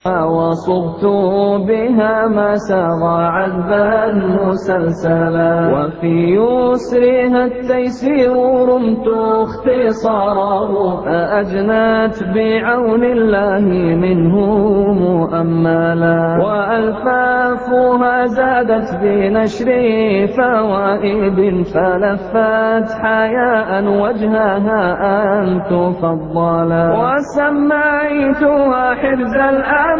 وصبت بها ما سرى عذبا مسلسلا، وفي يسرها التيسير رمت اختصاره، فأجنت بعون الله منه مؤملا، وألفافها زادت بنشر فوائد، فلفت حياء وجهها أن تفضلا، وسميتها حرز الأماني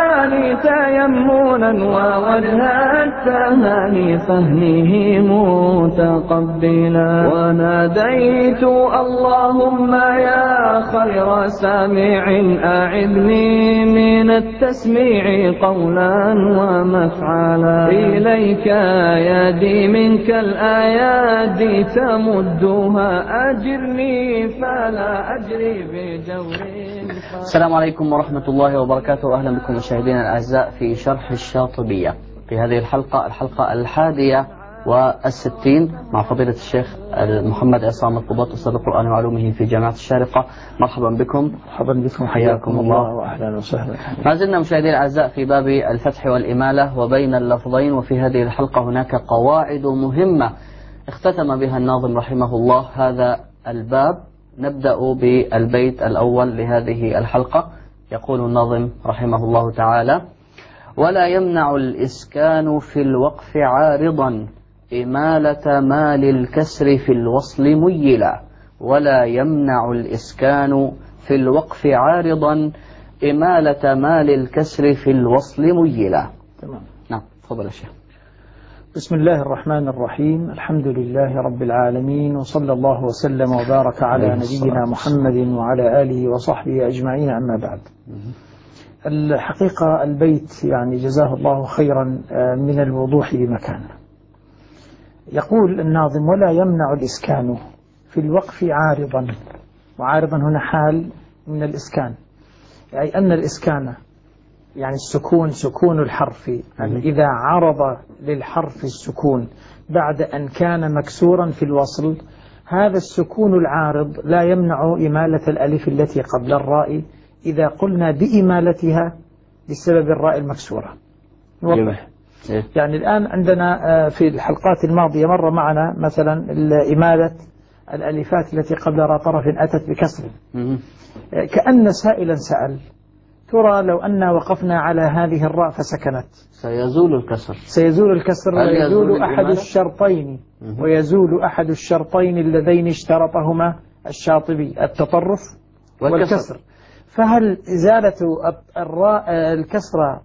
تيمنا ووجه التهاني فهنه متقبلا، وناديت اللهم يا خير سامع أعذني من التسميع قولا ومفعلا، إليك يدي منك الآيات تمدها، أجرني فلا أجري بجور. السلام عليكم ورحمة الله وبركاته. أهلا بكم مشاهدينا الأعزاء في شرح الشاطبية في هذه الحلقة 61 مع فضيلة الشيخ محمد عصام القباط أستاذ القرآن وعلومه في جامعة الشارقة. مرحبا بكم. مرحبا بكم، حياكم الله وأهلا وسهلا. ما زلنا مشاهدينا الأعزاء في باب الفتح والإمالة وبين اللفظين، وفي هذه الحلقة هناك قواعد مهمة اختتم بها الناظم رحمه الله هذا الباب. نبدأ بالبيت الأول لهذه الحلقة. يقول الناظم رحمه الله تعالى: ولا يمنع الإسكان في الوقف عارضا إمالة ما للكسر في الوصل ميلا. ولا يمنع الإسكان في الوقف عارضا إمالة ما للكسر في الوصل ميلا. تمام. نعم، تفضل يا شيخ. بسم الله الرحمن الرحيم. الحمد لله رب العالمين، وصلى الله وسلم وبارك على نبينا محمد وعلى آله وصحبه أجمعين، أما بعد. الحقيقة البيت يعني جزاه الله خيرا من الوضوح بمكان. يقول الناظم: ولا يمنع الإسكان في الوقف عارضا. وعارضا هنا حال من الإسكان، أي أن الإسكان يعني السكون، سكون الحرف، يعني إذا عرض للحرف السكون بعد أن كان مكسورا في الوصل، هذا السكون العارض لا يمنع إمالة الألف التي قبل الراء إذا قلنا بإمالتها بسبب الراء المكسورة. نوضح. يعني الآن عندنا في الحلقات الماضية مر معنا مثلا إمالة الألفات التي قبل راء طرف أتت بكسر، كأن سائلا سأل: ترى لو أن وقفنا على هذه الراء فسكنت سيزول الكسر. سيزول الكسر ويزول أحد الشرطين، ويزول أحد الشرطين اللذين اشترطهما الشاطبي: التطرف والكسر. فهل إزالة الراء الكسرة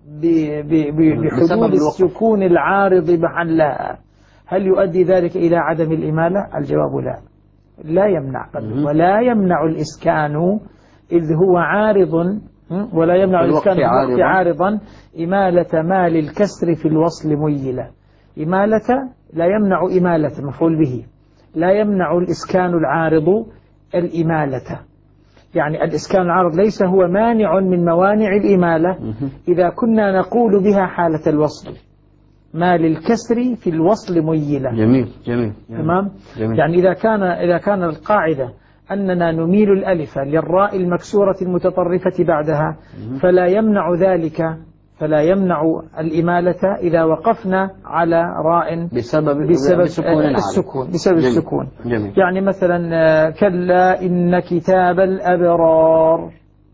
بحلول السكون العارض محلها هل يؤدي ذلك إلى عدم الإمالة؟ الجواب لا، لا يمنع. ولا يمنع الإسكان إذ هو عارض، ولا يمنع الإسكان عارضا إمالة ما للكسر في الوصل ميلة. إمالة لا يمنع إمالة، مفعول به. لا يمنع الإسكان العارض الإمالة، يعني الإسكان العارض ليس هو مانع من موانع الإمالة إذا كنا نقول بها حالة الوصل: ما للكسر في الوصل ميلة. جميل جميل. تمام. يعني إذا كان القاعدة أننا نميل الألف للراء المكسورة المتطرفة بعدها، فلا يمنع ذلك، فلا يمنع الإمالة إذا وقفنا على راء بسبب السكون. بسبب السكون. جميل. يعني مثلا كلا إن كتاب الأبرار،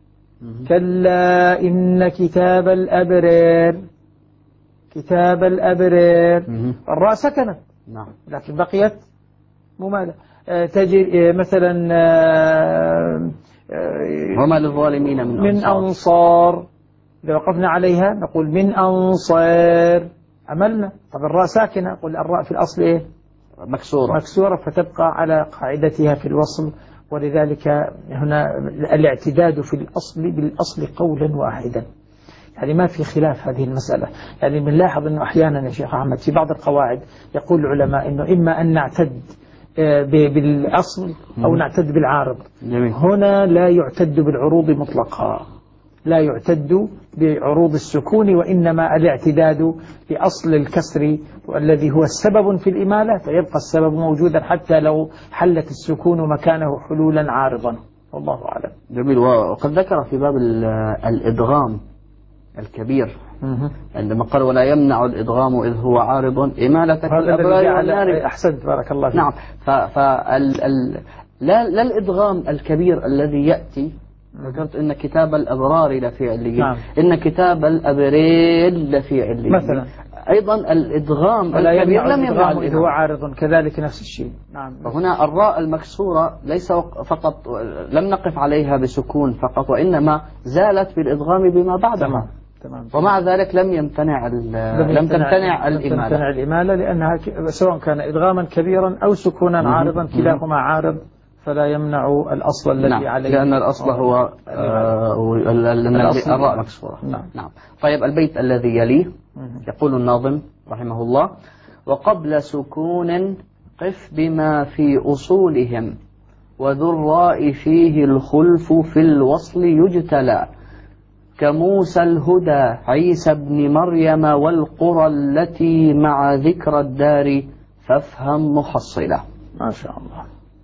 كلا إن كتاب الأبرار، كتاب الأبرار، الراء سكنت، نعم، لكن بقيت ممالة. تجي مثلا وما للظالمين من أنصار، إذا وقفنا عليها نقول من أنصار، عملنا. طب الراء ساكنة، قل الراء في الأصل إيه؟ مكسورة، فتبقى على قاعدتها في الوصل. ولذلك هنا الاعتداد في الأصل بالأصل قولا واحدا، يعني ما في خلاف هذه المسألة. يعني بنلاحظ أنه أحيانا يا شيخ أحمد في بعض القواعد يقول العلماء أنه إما أن نعتد بالأصل أو نعتد بالعارض. جميل. هنا لا يعتد بالعروض مطلقا، لا يعتد بعروض السكون، وإنما الاعتداد بأصل الكسر والذي هو السبب في الإمالة، فيبقى السبب موجودا حتى لو حلت السكون مكانه حلولا عارضا. والله أعلم. جميل. وقد ذكر في باب الإدغام الكبير عندما قال ولا يمنع الإدغام إذ هو عارض إمالة الأبرار والنار. أحسنت بارك الله فيك. نعم. لا الإدغام الكبير الذي يأتي. ذكرت إن كتاب الأبرار لفي عليين. نعم. إن كتاب الأبرار لفي عليين مثلا. أيضا الإدغام الكبير لم يمنع إذ هو عارض كذلك نفس الشيء. نعم. فهنا الراء المكسورة ليس فقط لم نقف عليها بسكون فقط، وإنما زالت بالإدغام بما بعدها. تمام. ومع ذلك لم تمتنع الإمالة لأنها سواء كان إدغاما كبيرا أو سكونا عارضا كلاهما عارض، فلا يمنع الأصل الذي نعم. عليه، لأن الأصل هو الراء مكسورة. نعم. طيب البيت الذي يليه يقول الناظم رحمه الله: وقبل سكون قف بما في أصولهم وذو الراء فيه الخلف في الوصل يجتلى كموسى الهدى عيسى بن مريم والقرى التي مع ذكر الدار فافهم محصلة. ما شاء الله.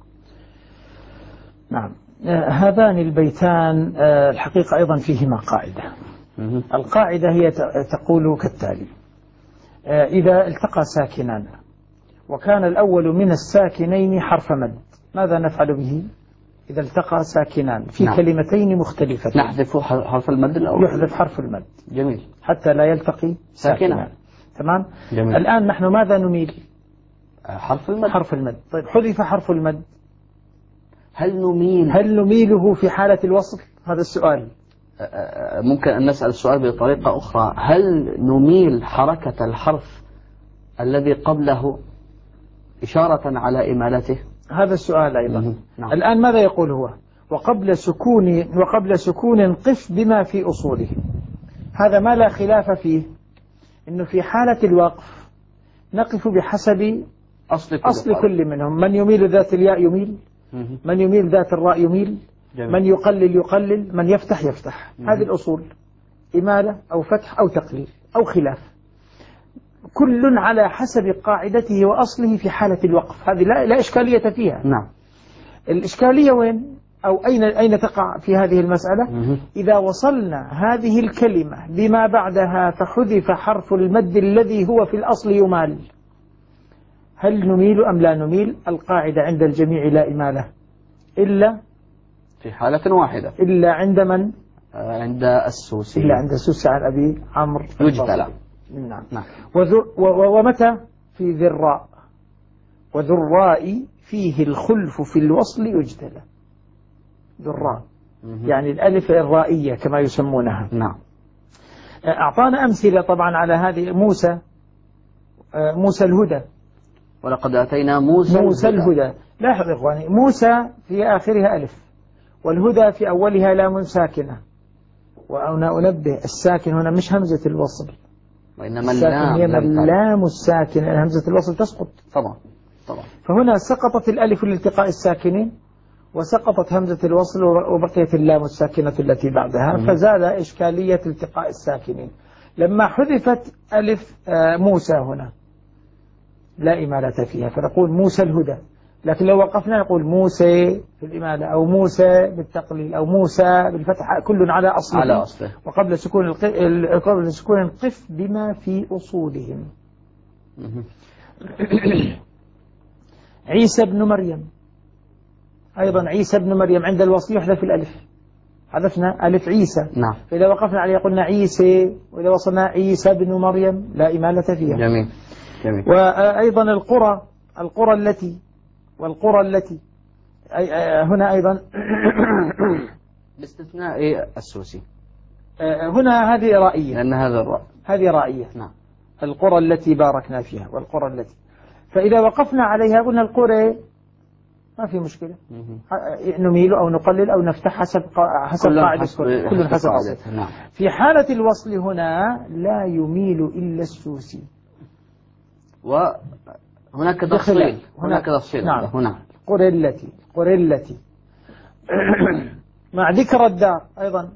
نعم. هذان البيتان الحقيقة أيضا فيهما قاعدة. القاعدة هي تقول كالتالي: إذا التقى ساكنان وكان الأول من الساكنين حرف مد، ماذا نفعل به؟ إذا التقى ساكنان في نعم. كلمتين مختلفتين نحذف حرف المد الأول. يحذف حرف المد. جميل. حتى لا يلتقي ساكنان. تمام. جميل. الآن نحن ماذا نميل؟ حرف المد. حرف المد. طيب حذف حرف المد، هل نميله في حالة الوصل؟ هذا السؤال. ممكن أن نسأل السؤال بطريقة أخرى: هل نميل حركة الحرف الذي قبله إشارة على إمالته؟ هذا السؤال أيضا. نعم. الآن ماذا يقول هو؟ وقبل سكون قف بما في أصوله. هذا ما لا خلاف فيه، إنه في حالة الوقف نقف بحسب أصل كل منهم. من يميل ذات الياء يميل، من يميل ذات الراء يميل، جميل. من يقلل، من يفتح. هذه الأصول: إمالة أو فتح أو تقليل أو خلاف، كل على حسب قاعدته وأصله في حالة الوقف. هذه لا إشكالية فيها. نعم. الإشكالية وين أو أين تقع في هذه المسألة؟ إذا وصلنا هذه الكلمة بما بعدها فحذف حرف المد الذي هو في الأصل يمال، هل نميل أم لا نميل؟ القاعدة عند الجميع لا إمالة إلا في حالة واحدة، إلا عند من؟ عند السوسي. إلا عند السوسي عن أبي عمرو يجتلى. نعم. ومتى؟ في ذي الراء، وذو الراء فيه الخلف في الوصل يجتلى. ذو الراء يعني الألف الرائية كما يسمونها. نعم. أعطانا أمثلة طبعا على هذه. موسى الهدى، ولقد أتينا موسى الهدى. لاحظ إخواني، موسى في آخرها ألف، والهدى في أولها لام ساكنة. وأنا أنبه الساكن هنا مش همزة الوصل، وإنما اللام الساكنة، همزة الوصل تسقط. طبعا. فهنا سقطت الألف لالتقاء الساكنين، وسقطت همزة الوصل، وبقيت اللام الساكنة التي بعدها، فزال إشكالية التقاء الساكنين. لما حذفت ألف موسى هنا لا إمالة فيها، فنقول موسى الهدى. لكن لو وقفنا نقول موسى في الإمالة، أو موسى بالتقليل، أو موسى بالفتح، كل على أصله. وقبل سكون قف بما في أصولهم. عيسى بن مريم، أيضا عيسى بن مريم عند الوصل يحذف الألف، حذفنا ألف عيسى. نعم. فإذا وقفنا عليه قلنا عيسى، وإذا وصلنا عيسى بن مريم لا إمالة فيها. جميل. وأيضا القرى التي هنا أيضا باستثناء السوسي. هنا هذه رائية، لأن هذا الراء هذه رائية. نعم. القرى التي باركنا فيها، والقرى التي، فإذا وقفنا عليها قلنا القرى ما في مشكلة، نميل أو نقلل أو نفتح حسب قاعدة كل حسب قاعدة. نعم. في حالة الوصل هنا لا يميل إلا السوسي. وهناك تفصيل. نعم. هنا قرى التي مع ذكر الدار أيضا،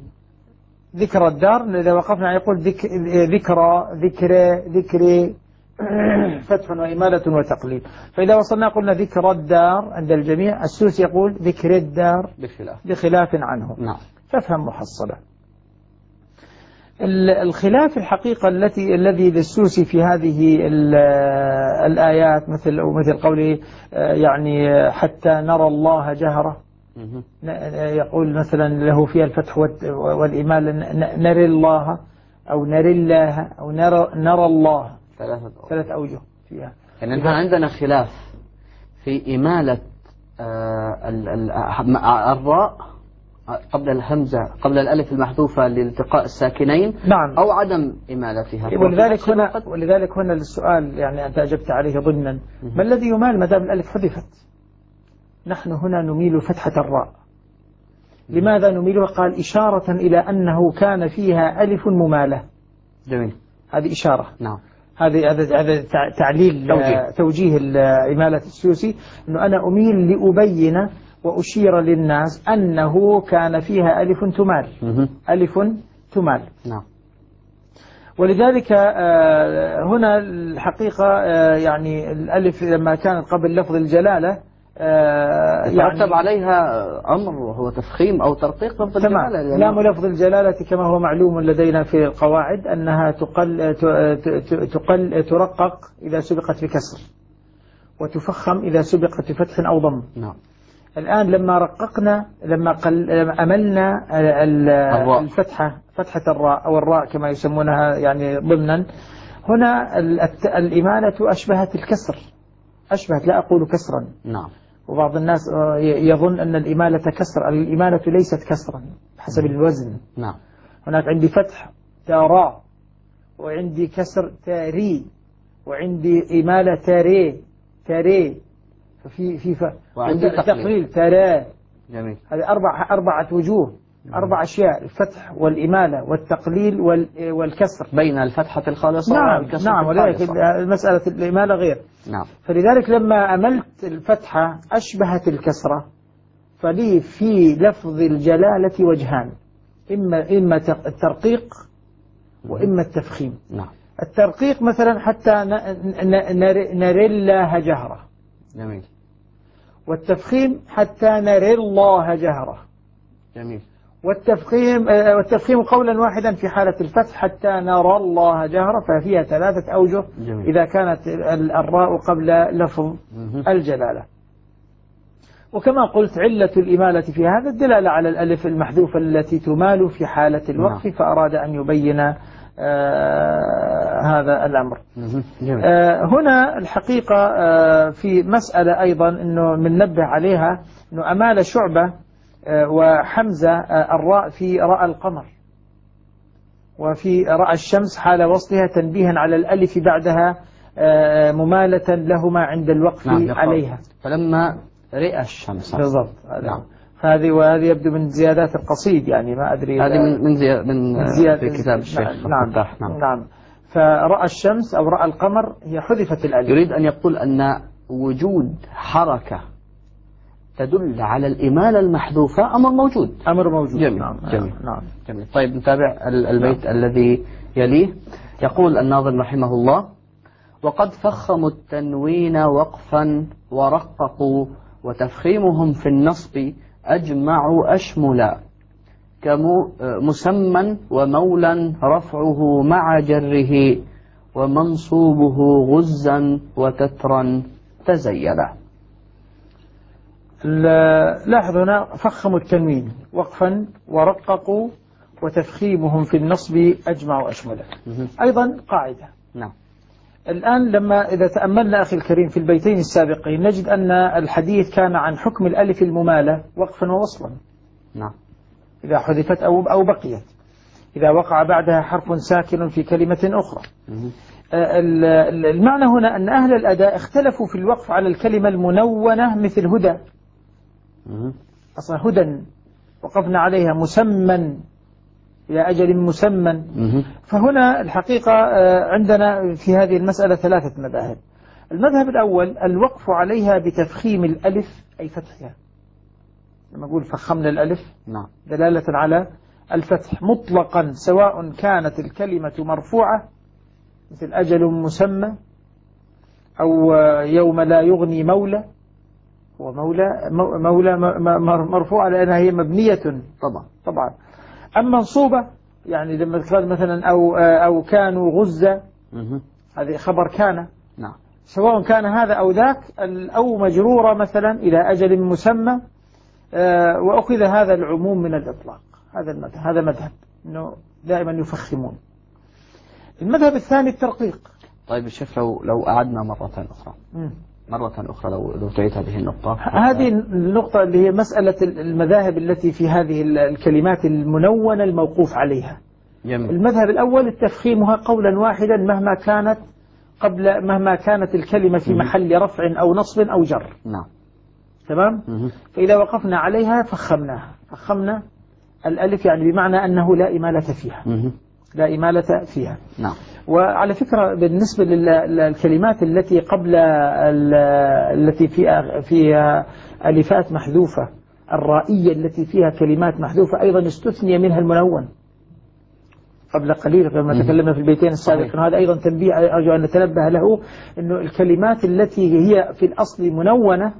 ذكر الدار إذا وقفنا يقول ذكرى، ذكري، فتح وإمالة وتقليل. فإذا وصلنا قلنا ذكر الدار عند الجميع، السوسي يقول ذكر الدار بخلاف عنه. نعم. فافهم محصلة. الخلاف الحقيقة الذي للسوسي في هذه الآيات مثل قوله يعني حتى نرى الله جهرة، يقول مثلا له فيها الفتح والإمالة نرى الله أو نرى الله أو نرى الله، ثلاث أوجه فيها. يعني نحن عندنا خلاف في إمالة الراء قبل الهمزة قبل الألف المحذوفة لالتقاء الساكنين. نعم. أو عدم إمالتها. ولذلك هنا السؤال يعني أنت أجبت عليه ضمنا، ما الذي يمال ما دام الألف حذفت؟ نحن هنا نميل فتحة الراء. لماذا نميلها؟ قال إشارة إلى أنه كان فيها ألف ممالة. جميل. هذه إشارة. نعم. هذا تعليل توجيه إمالة السوسي، أنه أنا أميل لأبين وأشير للناس أنه كان فيها ألف تمال. ألف تمال. نعم. ولذلك هنا الحقيقة يعني الألف لما كانت قبل لفظ الجلالة يترتب عليها أمر وهو تفخيم أو ترقيق لفظ الجلالة. لام لفظ الجلالة كما هو معلوم لدينا في القواعد أنها ترقق إذا سبقت بكسر، وتفخم إذا سبقت بفتح أو ضم. نعم. الآن لما رققنا لما أملنا الفتحة، فتحة الراء أو الراء كما يسمونها يعني ضمنا، هنا الإمالة أشبهت الكسر، أشبهت، لا أقول كسرا. نعم. وبعض الناس يظن أن الإمالة كسر، الإمالة ليست كسرا بحسب الوزن. نعم. هناك عندي فتح تارا، وعندي كسر تاري، وعندي إمالة تاري، ففي وعندي تقليل ترى. جميل. هذه أربعة وجوه، أربع أشياء: الفتح والإمالة والتقليل والكسر بين الفتحة الخالصة والكسر. نعم. ولذلك مسألة الإمالة غير. نعم. فلذلك لما أملت الفتحة أشبهت الكسرة، فلي في لفظ الجلالة وجهان، إما الترقيق وإما التفخيم. نعم. الترقيق مثلا حتى نرى الله جهرة. جميل. والتفخيم حتى نرى الله جهرة. جميل. والتفخيم قولا واحدا في حالة الفتح حتى نرى الله جهرة، ففيها ثلاثة أوجه. جميل. إذا كانت الراء قبل لفظ الجلالة. وكما قلت علة الإمالة في هذا الدلالة على الألف المحذوفة التي تمال في حالة الوقف. فأراد أن يبين هذا الأمر. هنا الحقيقة في مسألة أيضا أنه مننبه عليها، أنه أمال شعبة وحمزة الراء في راء القمر وفي راء الشمس حال وصلها، تنبيها على الألف بعدها ممالة لهما عند الوقف. نعم. عليها. فلما رئى الشمس. بالضبط. نعم. وهذه يبدو من زيادات القصيد، يعني ما أدري. هذه من زيادة في كتاب الشيخ. نعم. فرأى الشمس أو رأى القمر هي حذفت الألف. يريد أن يقول أن وجود حركة تدل على الإمالة المحذوفة أمر موجود. جميل. نعم. جميل. طيب نتابع البيت الذي يليه. يقول الناظم رحمه الله: وقد فخموا التنوين وقفا ورققوا، وتفخيمهم في النصب أجمع أشملا، كمسمى ومولا رفعه مع جره، ومنصوبه غزا وتترا تزيلا. لاحظ هنا فخموا التنوين وقفا ورققوا، وتفخيمهم في النصب أجمع أشملا. أيضا قاعدة. نعم. الآن إذا تأملنا أخي الكريم في البيتين السابقين، نجد أن الحديث كان عن حكم الألف الممالة وقفا ووصلا. نعم. إذا حذفت أو بقيت، إذا وقع بعدها حرف ساكن في كلمة أخرى. المعنى هنا أن أهل الأداء اختلفوا في الوقف على الكلمة المنونة مثل هدى. أصلا هدى وقفنا عليها مسمى إلى أجل مسمى. فهنا الحقيقة عندنا في هذه المسألة ثلاثة مذاهب. المذهب الأول الوقف عليها بتفخيم الألف أي فتحها، لما أقول فخمنا الألف. نعم. دلالة على الفتح مطلقا، سواء كانت الكلمة مرفوعة مثل أجل مسمى أو يوم لا يغني مولى، ومولى مرفوعة لأنها هي مبنية طبعا. أما منصوبة يعني لما قال مثلا أو كانوا غزة، هذه خبر كان، نعم، سواء كان هذا أو ذاك، أو مجرورة مثلا إلى أجل مسمى، وأخذ هذا العموم من الإطلاق. هذا مذهب إنه دائما يفخمون. المذهب الثاني الترقيق. طيب الشيخ لو أعدنا مرة أخرى لو تعيد هذه النقطة. هذه النقطة اللي هي مسألة المذاهب التي في هذه الكلمات المنونة الموقوف عليها. جميل. المذهب الأول تفخيمها قولا واحدا مهما كانت الكلمة في محل رفع أو نصب أو جر. نعم. تمام. فإذا وقفنا عليها فخمنا الألف، يعني بمعنى أنه لا إمالة فيها. لا إمالة فيها. نعم. وعلى فكرة بالنسبة للكلمات التي قبل التي فيها ألفات محذوفة، الرائية التي فيها كلمات محذوفة أيضا استثني منها المنون قبل قليل لما تكلمنا في البيتين السابقين. هذا أيضا تنبيه أرجو أن نتنبه له، إنه الكلمات التي هي في الأصل منونة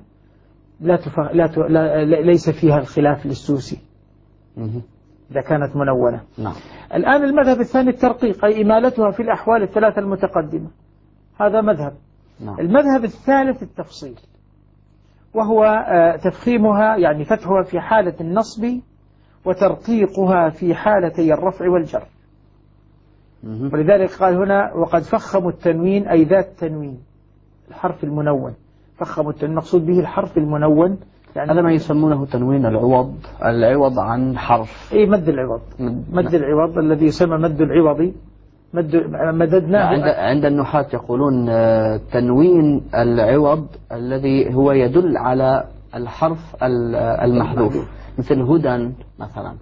ليس فيها الخلاف للسوسي إذا كانت منونة. نعم. الآن المذهب الثاني الترقيق، أي إمالتها في الأحوال الثلاثة المتقدمة، هذا مذهب. نعم. المذهب الثالث التفصيل، وهو تفخيمها يعني فتحها في حالة النصب وترقيقها في حالتي الرفع والجر. ولذلك قال هنا وقد فخموا التنوين، أي ذات تنوين، الحرف المنون. فخموا التنوين مقصود به الحرف المنون، يعني هذا ما يسمونه تنوين العوض عن حرف. اي مد العوض. مد العوض الذي يسمى مد العوضي، مددناه. عند النحاة يقولون تنوين العوض الذي هو يدل على الحرف المحذوف، مثل هدى مثلا.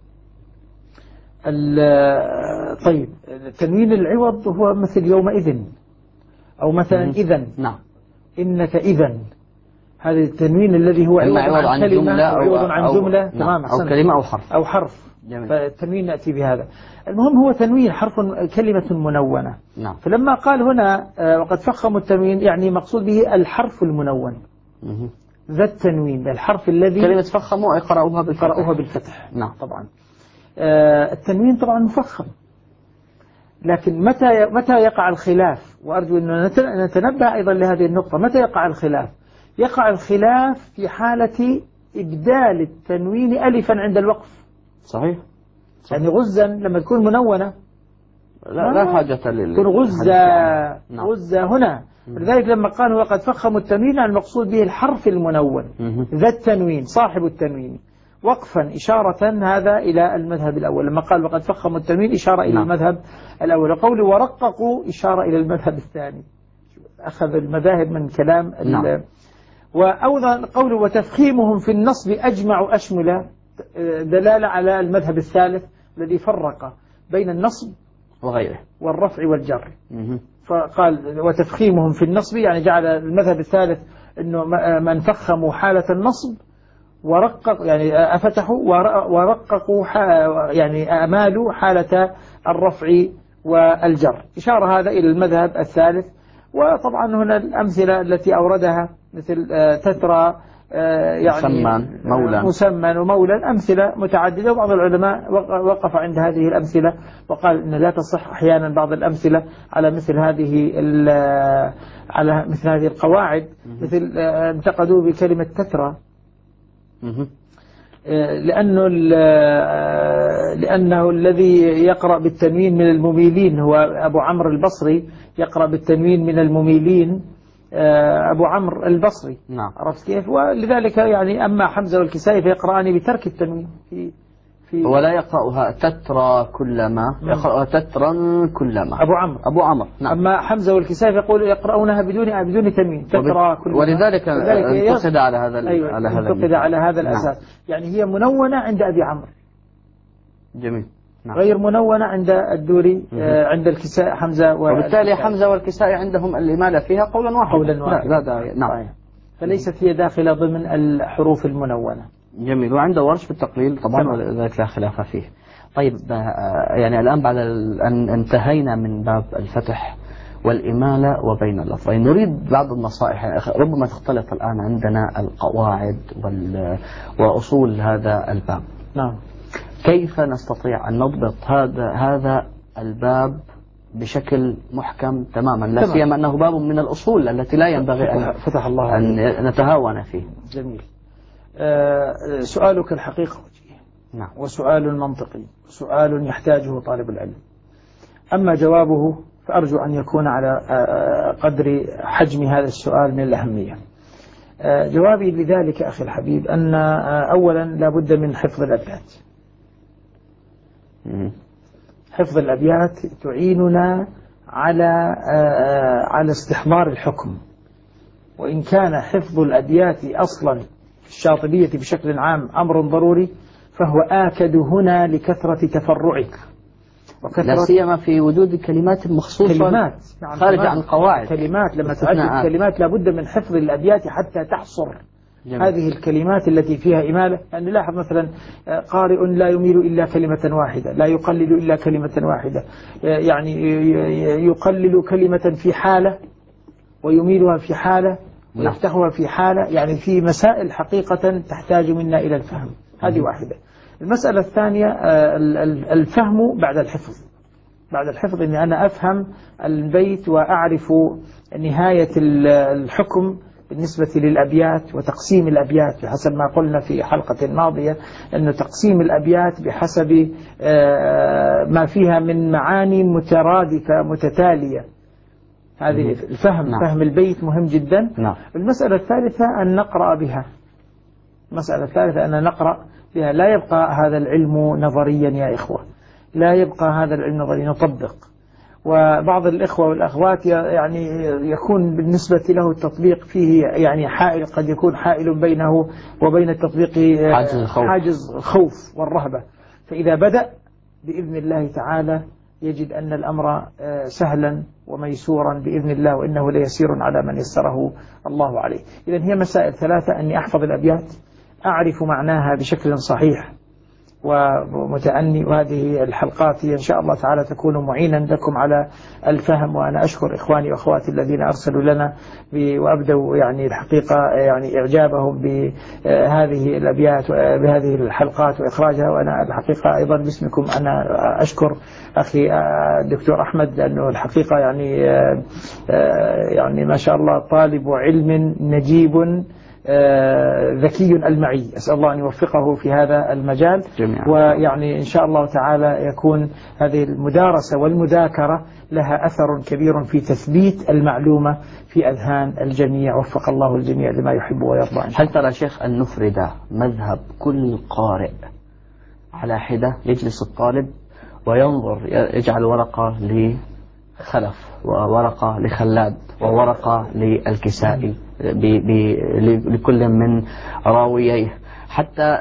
طيب تنوين العوض هو مثل يومئذ، أو مثلا إذن. نعم. إنك إذن، هذا التنوين الذي هو عوض عن كلمة أو جملة. نعم. تمام. أو كلمة أو حرف. جميل. فالتنوين نأتي بهذا. المهم هو تنوين كلمة منونة. نعم. فلما قال هنا وقد فخموا التنوين، يعني مقصود به الحرف المنون ذا التنوين، الحرف الذي كلمة فخموا قرأوها بالفتح. نعم. طبعا التنوين طبعا مفخم، لكن متى يقع الخلاف؟ وأرجو أن نتنبه أيضا لهذه النقطة. متى يقع الخلاف؟ يقع الخلاف في حالة إبدال التنوين ألفا عند الوقف. صحيح. يعني غزا لما تكون منونة لا حاجة تكون غزة هنا. لذلك لما قالوا وقد فخموا التنوين، المقصود به الحرف المنون ذا التنوين صاحب التنوين، وقفا إشارة هذا إلى المذهب الأول. لما قال وقد فخموا التنوين إشارة إلى المذهب الأول، وقوله ورققوا إشارة إلى المذهب الثاني، أخذ المذاهب من كلام. وأيضا قوله وتفخيمهم في النصب أجمع أشمل، دلالة على المذهب الثالث الذي فرق بين النصب وغيره والرفع والجر. فقال وتفخيمهم في النصب، يعني جعل المذهب الثالث أنه من فخموا حالة النصب ورقق، يعني أفتحوا ورققوا يعني أمالوا حالة الرفع والجر، إشارة هذا إلى المذهب الثالث. وطبعا هنا الأمثلة التي أوردها مثل تترى، يعني مسمى ومولى، أمثلة متعددة. وبعض العلماء وقف عند هذه الأمثلة وقال إن لا تصح أحيانا بعض الأمثلة على مثل هذه القواعد. مثل انتقدوا بكلمة تترى لأنه الذي يقرأ بالتنوين من المميلين هو أبو عمرو البصري، يقرأ بالتنوين من المميلين أبو عمرو البصري. نعم. عرفت كيف؟ ولذلك يعني أما حمزة والكسائي فيقرأني بترك التنوين ولا يقرأها تترى كلما، يقرأها تترا كلما. أبو عمرو. نعم. أما حمزة والكسائي يقرؤونها بدون تنوين، تترى كلما. ولذلك انتقد على هذا انتقد على هذا الأساس. يعني هي منونة عند أبي عمرو. جميل. نعم. غير منونة عند الدوري، عند الكساء حمزة وبالتالي حمزة والكساء عندهم الإمالة فيها قولا واحدا. لا داعي. نعم. فليست هي داخلة ضمن الحروف المنونة. جميل. وعنده ورش بالتقليل طبعا، ولذلك لا خلاف فيه. طيب يعني الآن بعد أن انتهينا من باب الفتح والإمالة وبين اللفظين. نريد بعض النصائح، ربما تختلط الآن عندنا القواعد وأصول هذا الباب. نعم. كيف نستطيع أن نضبط هذا الباب بشكل محكم تماما، لا سيما أنه باب من الأصول التي لا ينبغي أن نتهاون فيه. جميل. سؤالك الحقيقة وجيه. نعم. وسؤال منطقي، سؤال يحتاجه طالب العلم. أما جوابه فأرجو أن يكون على قدر حجم هذا السؤال من الأهمية. جوابي لذلك أخي الحبيب أن أولا لابد من حفظ الأبيات. حفظ الأبيات تعيننا على استحضار الحكم، وإن كان حفظ الأبيات أصلا في الشاطبية بشكل عام أمر ضروري، فهو آكد هنا لكثرة تفرعك، لا سيما في وجود كلمات مخصوصة كلمات خارج عن قواعد. كلمات لما تعدد كلمات لابد من حفظ الأبيات حتى تحصر هذه الكلمات التي فيها إمالة. يعني لاحظ مثلا قارئ لا يميل إلا كلمة واحدة، لا يقلل إلا كلمة واحدة، يعني يقلل كلمة في حالة ويميلها في حالة ويفتحها في حالة. يعني في مسائل حقيقة تحتاج منا إلى الفهم. هذه واحدة. المسألة الثانية الفهم بعد الحفظ. بعد الحفظ أني أنا أفهم البيت وأعرف نهاية الحكم بالنسبة للأبيات وتقسيم الأبيات بحسب ما قلنا في حلقة ماضية، أن تقسيم الأبيات بحسب ما فيها من معاني مترادفة متتالية. هذه الفهم. نعم. فهم البيت مهم جدا. نعم. المسألة الثالثة أن نقرأ بها. المسألة الثالثة أن نقرأ بها. لا يبقى هذا العلم نظريا يا إخوة، لا يبقى هذا العلم نظريا، نطبق. وبعض الإخوة والأخوات يعني يكون بالنسبة له التطبيق فيه يعني حائل، قد يكون حائل بينه وبين التطبيق حاجز الخوف والرهبة. فإذا بدأ بإذن الله تعالى يجد أن الأمر سهلا وميسورا بإذن الله، وإنه ليسير على من يسره الله عليه. إذن هي مسائل ثلاثة: أني أحفظ الأبيات، أعرف معناها بشكل صحيح ومتأني، وهذه الحلقات إن شاء الله تعالى تكون معينا لكم على الفهم. وأنا أشكر إخواني وأخواتي الذين أرسلوا لنا وأبدوا يعني الحقيقة يعني إعجابهم بهذه الأبيات وبهذه الحلقات وإخراجها. وأنا الحقيقة أيضا باسمكم أنا أشكر أخي الدكتور أحمد، لأنه الحقيقة يعني ما شاء الله طالب علم نجيب ذكي المعي. أسأل الله أن يوفقه في هذا المجال جميعا. ويعني إن شاء الله تعالى يكون هذه المدارسة والمذاكرة لها أثر كبير في تثبيت المعلومة في أذهان الجميع. وفق الله الجميع لما يحب ويرضى. هل ترى شيخ أن نفرد مذهب كل قارئ على حدة؟ يجلس الطالب وينظر، يجعل ورقة لخلف وورقة لخلاد وورقة للكسائي لكل من راوييه، حتى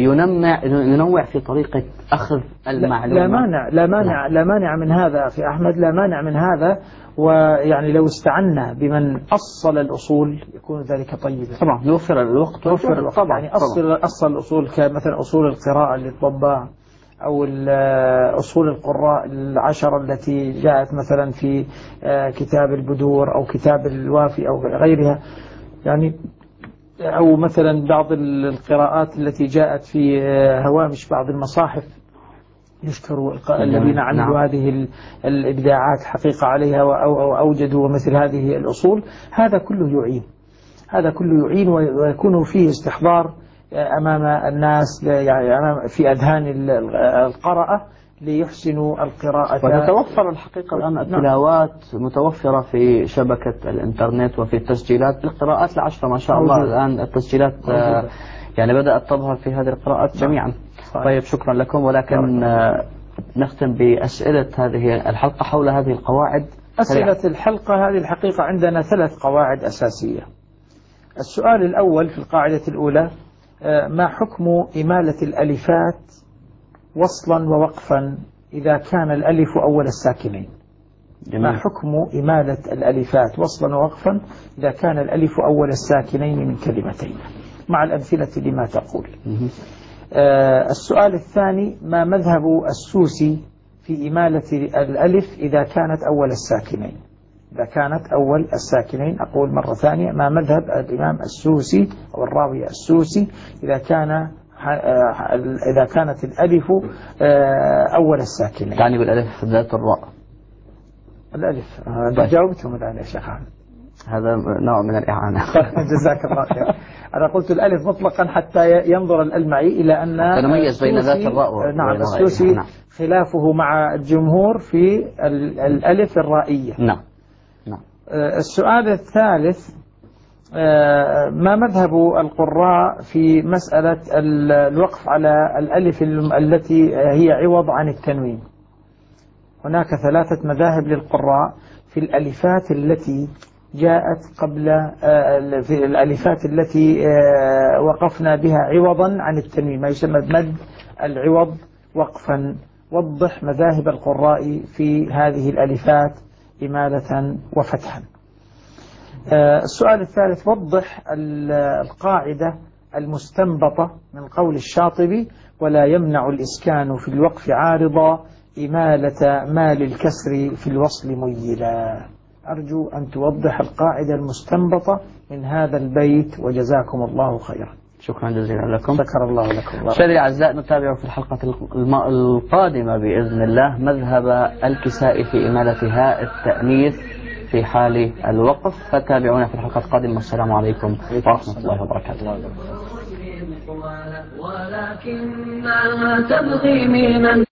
ينوع في طريقة أخذ المعلومة. لا مانع من هذا أخي أحمد، لا مانع من هذا. ويعني لو استعنا بمن أصل الأصول يكون ذلك طيبا. طبعا نوفر الوقت. طبعا يعني أصل الأصول كمثلا أصول القراءة للطباع، أو أصول القراء العشرة التي جاءت مثلا في كتاب البدور أو كتاب الوافي أو غيرها، يعني أو مثلا بعض القراءات التي جاءت في هوامش بعض المصاحف، يشكر الذين عملوا هذه الإبداعات حقيقة عليها أو أوجدوا مثل هذه الأصول. هذا كله يعين ويكون فيه استحضار أمام الناس، يعني في أذهان القراءة ليحسنوا القراءة. وتتوفر الحقيقة الآن التلاوات متوفرة في شبكة الإنترنت وفي التسجيلات. القراءات العشرة ما شاء الله الآن التسجيلات يعني بدأت تظهر في هذه القراءات جميعا. طيب شكرا لكم. ولكن نختم بأسئلة هذه الحلقة حول هذه القواعد. أسئلة الحلقة هذه الحقيقة عندنا 3 قواعد أساسية. السؤال الأول في القاعدة الأولى: ما حكم إمالة الألفات وصلا ووقفا إذا كان الألف أول الساكنين؟ ما حكم إمالة الألفات وصلا ووقفا إذا كان الألف أول الساكنين من كلمتين، مع الأمثلة لما تقول. السؤال الثاني: ما مذهب السوسي في إمالة الألف إذا كانت أول الساكنين؟ إذا كانت أول الساكنين. أقول مرة ثانية، ما مذهب الإمام السوسي أو الراوي السوسي إذا كانت الألف أول الساكنين؟ تعني بالألف ذات الراء. الألف جاوبتهم الآن يا شيخ أحمد. هذا نوع من الإعانة. جزاك الله خير. أنا قلت الألف مطلقا حتى ينظر الألمعي إلى أن نميز بين ذات الراء. نعم، السوسي خلافه مع الجمهور في الألف الرائية. نعم. السؤال الثالث، ما مذهب القراء في مسألة الوقف على الألف التي هي عوض عن التنوين؟ هناك 3 مذاهب للقراء في الألفات التي جاءت قبل في الألفات التي وقفنا بها عوضا عن التنوين، ما يسمى بمد العوض وقفا. وضح مذاهب القراء في هذه الألفات إمالة وفتحا. السؤال الثالث، وضح القاعدة المستنبطة من قول الشاطبي: ولا يمنع الإسكان في الوقف عارضا إمالة ما للكسر في الوصل ميلا. أرجو أن توضح القاعدة المستنبطة من هذا البيت، وجزاكم الله خيرا. شكرا جزيلا لكم. شكر الله لكم. مشاهدينا الأعزاء، نتابع في الحلقة القادمة بإذن الله مذهب الكسائي في إمالة هاء التأنيث في حال الوقف، فتابعونا في الحلقة القادمة. والسلام عليكم ورحمة الله وبركاته. ولكنها تبغي من